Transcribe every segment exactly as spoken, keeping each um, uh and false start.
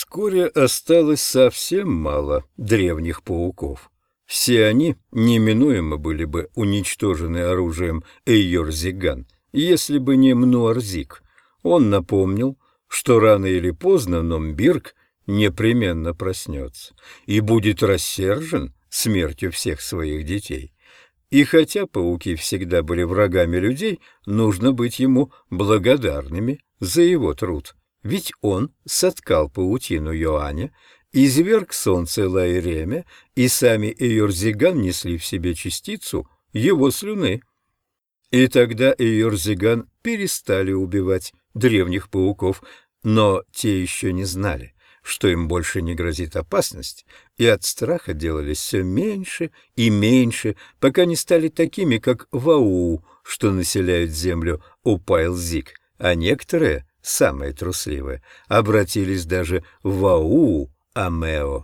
Вскоре осталось совсем мало древних пауков. Все они неминуемо были бы уничтожены оружием Эйор-Зиган, если бы не Мнуар-Зиг. Он напомнил, что рано или поздно Номбирг непременно проснется и будет рассержен смертью всех своих детей. И хотя пауки всегда были врагами людей, нужно быть ему благодарными за его труд. Ведь он соткал паутину Йоаня, изверг солнце Лаиреме, и сами Эйор-Зиган несли в себе частицу его слюны. И тогда Эйор-Зиган перестали убивать древних пауков, но те еще не знали, что им больше не грозит опасность, и от страха делались все меньше и меньше, пока не стали такими, как Вауу, что населяют землю Упайл-Зиг, а некоторые, самые трусливые, обратились даже в Вауу-Амео.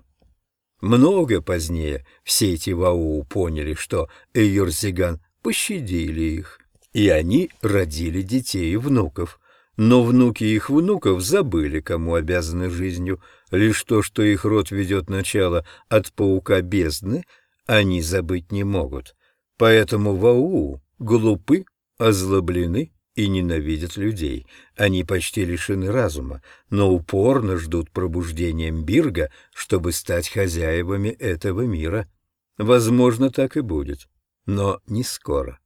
Много позднее все эти Вауу поняли, что Эйор-Зиган пощадили их, и они родили детей и внуков. Но внуки их внуков забыли, кому обязаны жизнью. Лишь то, что их род ведет начало от паука бездны, они забыть не могут. Поэтому Вауу глупы, озлоблены и ненавидят людей. Они почти лишены разума, но упорно ждут пробуждения Мбирга, чтобы стать хозяевами этого мира. Возможно, так и будет, но не скоро.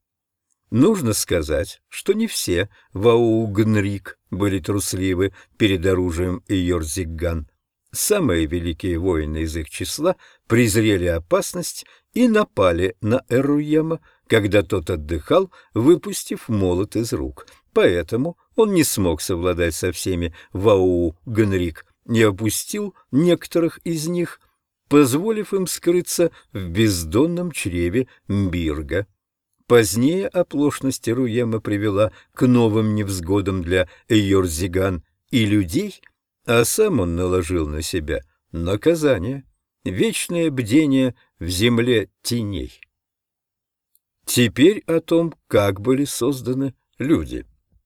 Нужно сказать, что не все Вауу-Гнрик были трусливы перед оружием Эйор-Зиган. Самые великие воины из их числа презрели опасность и напали на Эруема, когда тот отдыхал, выпустив молот из рук. Поэтому он не смог совладать со всеми Вауу-Гнрик и опустил некоторых из них, позволив им скрыться в бездонном чреве Мбирга. Позднее оплошность Эруема привела к новым невзгодам для Эйор-Зиган и людей, а сам он наложил на себя наказание, вечное бдение в земле теней. Теперь о том, как были созданы люди.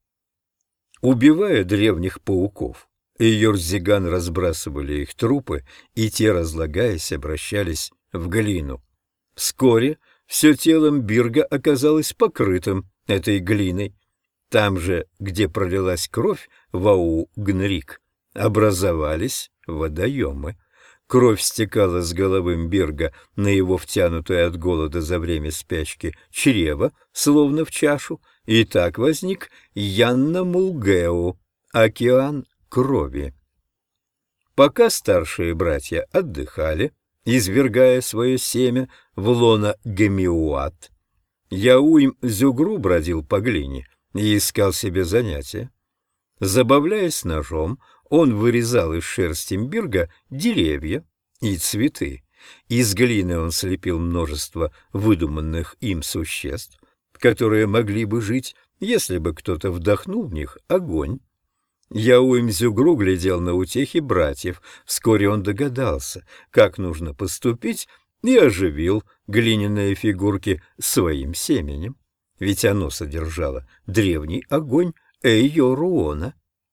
Убивая древних пауков, Эйор-Зиган разбрасывали их трупы, и те, разлагаясь, обращались в глину. Вскоре все тело Мбирга оказалось покрытым этой глиной. Там же, где пролилась кровь Вауу-Гнрик, образовались водоемы. Кровь стекала с головы Мбирга на его втянутое от голода за время спячки чрево, словно в чашу, и так возник Янна-Мулгеу, океан крови. Пока старшие братья отдыхали, извергая свое семя в лоно Гемиуат, Яуим-Зюгру бродил по глине и искал себе занятия. Забавляясь ножом, он вырезал из шерсти Мбирга деревья и цветы. Из глины он слепил множество выдуманных им существ, которые могли бы жить, если бы кто-то вдохнул в них огонь. Яуим-Зюгру глядел на утехи братьев. Вскоре он догадался, как нужно поступить, и оживил глиняные фигурки своим семенем, ведь оно содержало древний огонь Эйоруона.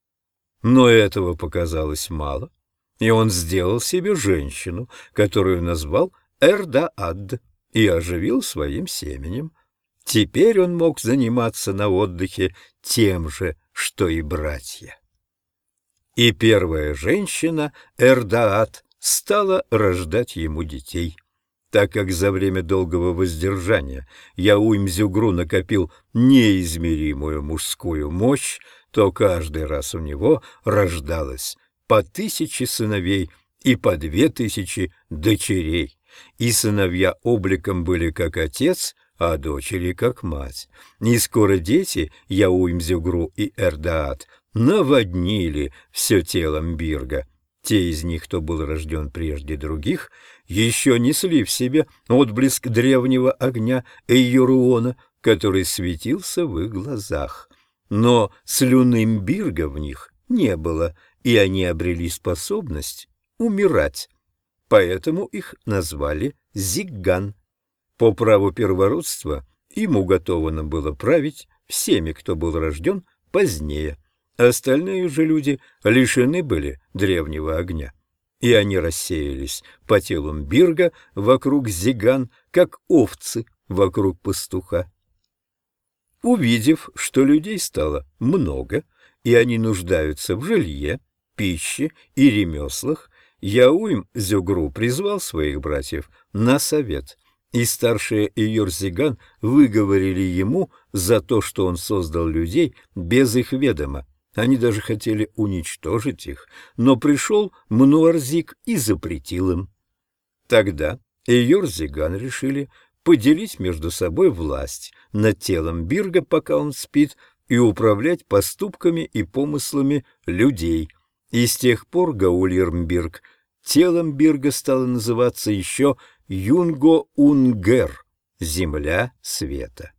Но этого показалось мало, и он сделал себе женщину, которую назвал Эрдаадд, и оживил своим семенем. Теперь он мог заниматься на отдыхе тем же, что и братья. И первая женщина, Эрдаадд, стала рождать ему детей. Так как за время долгого воздержания Яуим-Зюгру накопил неизмеримую мужскую мощь, то каждый раз у него рождалось по тысяче сыновей и по две тысячи дочерей. И сыновья обликом были как отец, а дочери как мать. И скоро дети Яуим-Зюгру и Эрдаадд наводнили все тело Мбирга. Те из них, кто был рожден прежде других, еще несли в себе отблеск древнего огня Эйоруона, который светился в их глазах. Но слюны Мбирга в них не было, и они обрели способность умирать. Поэтому их назвали Зигган. По праву первородства им уготовано было править всеми, кто был рожден позднее. Остальные же люди лишены были древнего огня, и они рассеялись по телу Мбирга вокруг Зиган, как овцы вокруг пастуха. Увидев, что людей стало много, и они нуждаются в жилье, пище и ремеслах, Яуим-Зюгру призвал своих братьев на совет, и старшие Эйор-Зиган выговорили ему за то, что он создал людей без их ведома. Они даже хотели уничтожить их, но пришел Мнуарзик и запретил им. Тогда Эйор-Зиган решили поделить между собой власть над телом Бирга, пока он спит, и управлять поступками и помыслами людей. И с тех пор Гаулир-Мбирг телом Бирга стало называться еще Юнго-Унгер — земля света.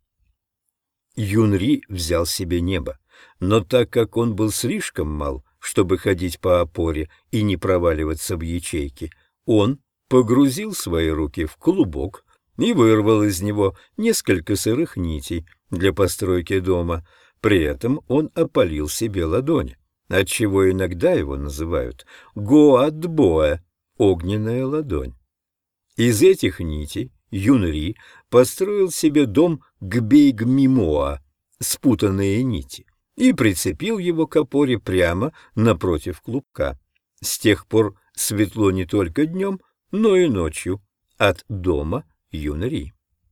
Юнри взял себе небо, но так как он был слишком мал, чтобы ходить по опоре и не проваливаться в ячейки, он погрузил свои руки в клубок и вырвал из него несколько сырых нитей для постройки дома. При этом он опалил себе ладони, отчего иногда его называют Гоадбоэ — огненная ладонь. Из этих нитей Юнри построил себе дом Гбейгмимоа, спутанные нити, и прицепил его к опоре прямо напротив клубка. С тех пор светло не только днем, но и ночью от дома Юнри.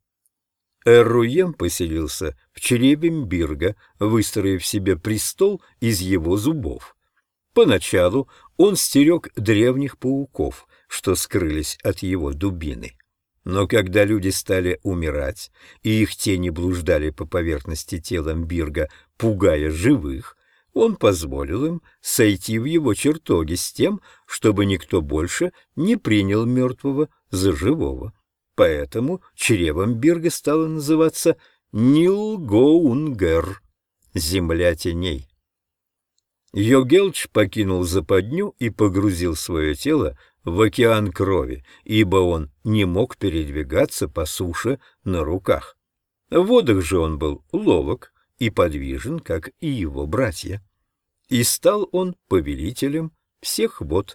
Эр-Руем поселился в чреве Мбирга, выстроив себе престол из его зубов. Поначалу он стерег древних пауков, что скрылись от его дубины. Но когда люди стали умирать, и их тени блуждали по поверхности тела Мбирга, пугая живых, он позволил им сойти в его чертоги с тем, чтобы никто больше не принял мертвого за живого. Поэтому чрево Мбирга стало называться Нилгоунгер — земля теней. Йогелч покинул западню и погрузил свое тело в океан крови, ибо он не мог передвигаться по суше на руках. В водах же он был ловок и подвижен, как и его братья. И стал он повелителем всех вод.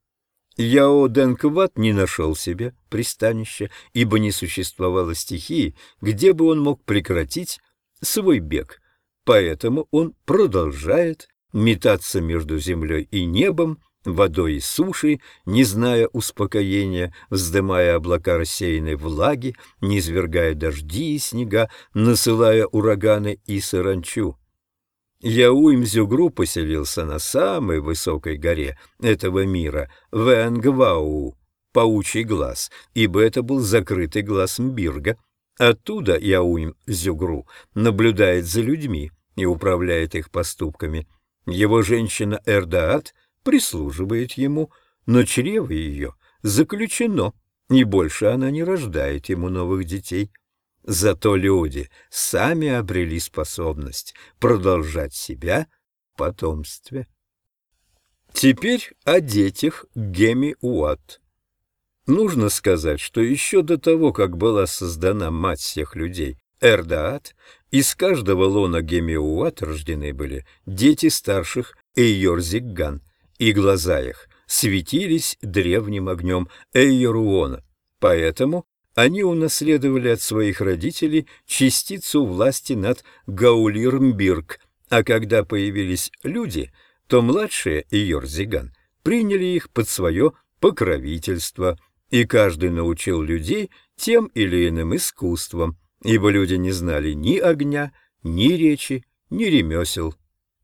Яо-Денкват не нашел себе пристанища, ибо не существовало стихии, где бы он мог прекратить свой бег. Поэтому он продолжает метаться между землей и небом, водой и сушей, не зная успокоения, вздымая облака рассеянной влаги, низвергая дожди и снега, насылая ураганы и саранчу. Яуим-Зюгру поселился на самой высокой горе этого мира, Вэнгвау, паучий глаз, ибо это был закрытый глаз Мбирга. Оттуда Яуим-Зюгру наблюдает за людьми и управляет их поступками. Его женщина Эрдаат прислуживает ему, но чрево ее заключено, и больше она не рождает ему новых детей. Зато люди сами обрели способность продолжать себя в потомстве. Теперь о детях Геми-Уат. Нужно сказать, что еще до того, как была создана мать всех людей, Эрдаат, из каждого лона Геми-Уат рождены были дети старших Эйор-Зигган, и глаза их светились древним огнем Эйоруона, поэтому они унаследовали от своих родителей частицу власти над Гаулир-Мбирг, а когда появились люди, то младшие Эйор-Зиган приняли их под свое покровительство, и каждый научил людей тем или иным искусствам, ибо люди не знали ни огня, ни речи, ни ремесел.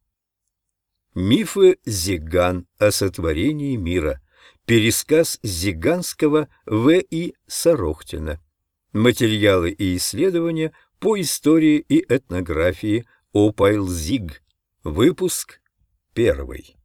Мифы Зиган о сотворении мира. Пересказ зиганского В И Сорохтина. Материалы и исследования по истории и этнографии Опайлзиг. Выпуск первый.